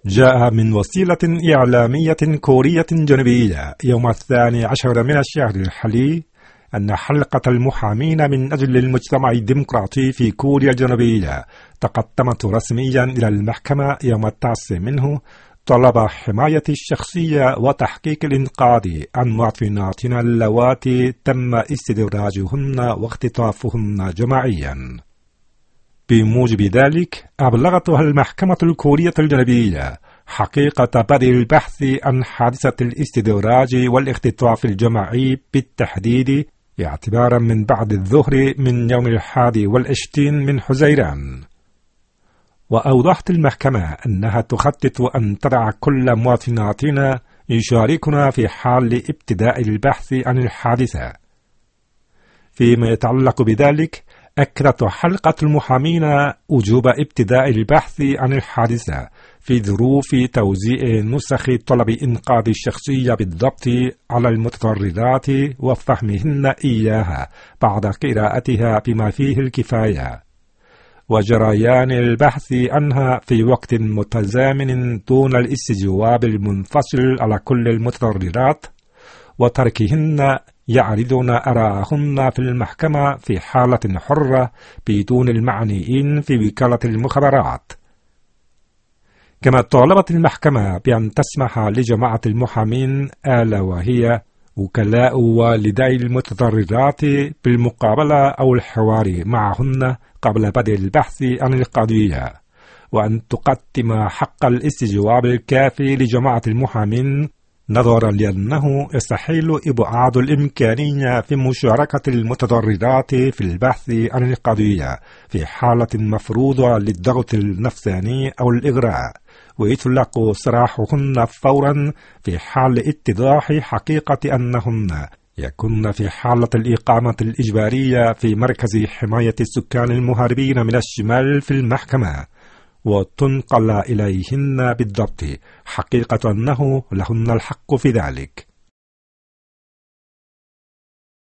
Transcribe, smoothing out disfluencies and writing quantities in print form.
جاء من وسيلة إعلامية كورية جنوبية يوم 12 من الشهر الحالي أن حلقة المحامين من أجل المجتمع الديمقراطي في كوريا الجنوبية تقدمت رسميا إلى المحكمة يوم 9 منه طلب حماية الشخصية وتحقيق الإنقاذ عن مواطناتنا اللواتي تم استدراجهن واختطافهن جماعيا. بموجب ذلك أبلغتها المحكمة الكورية الجنوبية حقيقة بدء البحث عن حادثة الاستدراج والاختطاف الجماعي بالتحديد اعتبارا من بعد الظهر من يوم 21 من حزيران. وأوضحت المحكمة أنها تخطط أن تدع كل مواطناتنا يشاركنا في حال ابتداء البحث عن الحادثة. فيما يتعلق بذلك، أكدت حلقة المحامين وجوب ابتداء البحث عن الحادثة في ظروف توزيع نسخ طلب إنقاذ الشخصية بالضبط على المتضررات وفهمهن إياها بعد قراءتها بما فيه الكفاية، وجريان البحث عنها في وقت متزامن دون الاستجواب المنفصل على كل المتضررات، وتركهن يعرضن آراءهن في المحكمة في حالة حرة بدون المعنيين في وكالة المخابرات. كما طالبت المحكمة بأن تسمح لجماعة المحامين ألا وهي وكلاء والدي المتضررات بالمقابلة أو الحوار معهن قبل بدء البحث عن القضية، وأن تقدم حق الاستجواب الكافي لجماعة المحامين نظرا لأنه يستحيل إبعاد الإمكانية في مشاركة المتضررات في البحث عن القضية في حالة مفروضة للضغط النفساني أو الإغراء، ويطلق سراحهن فورا في حال اتضاح حقيقة أنهن يكون في حالة الإقامة الإجبارية في مركز حماية السكان المهربين من الشمال في المحكمة، وتنقل إليهن بالضبط حقيقة أنه لهن الحق في ذلك.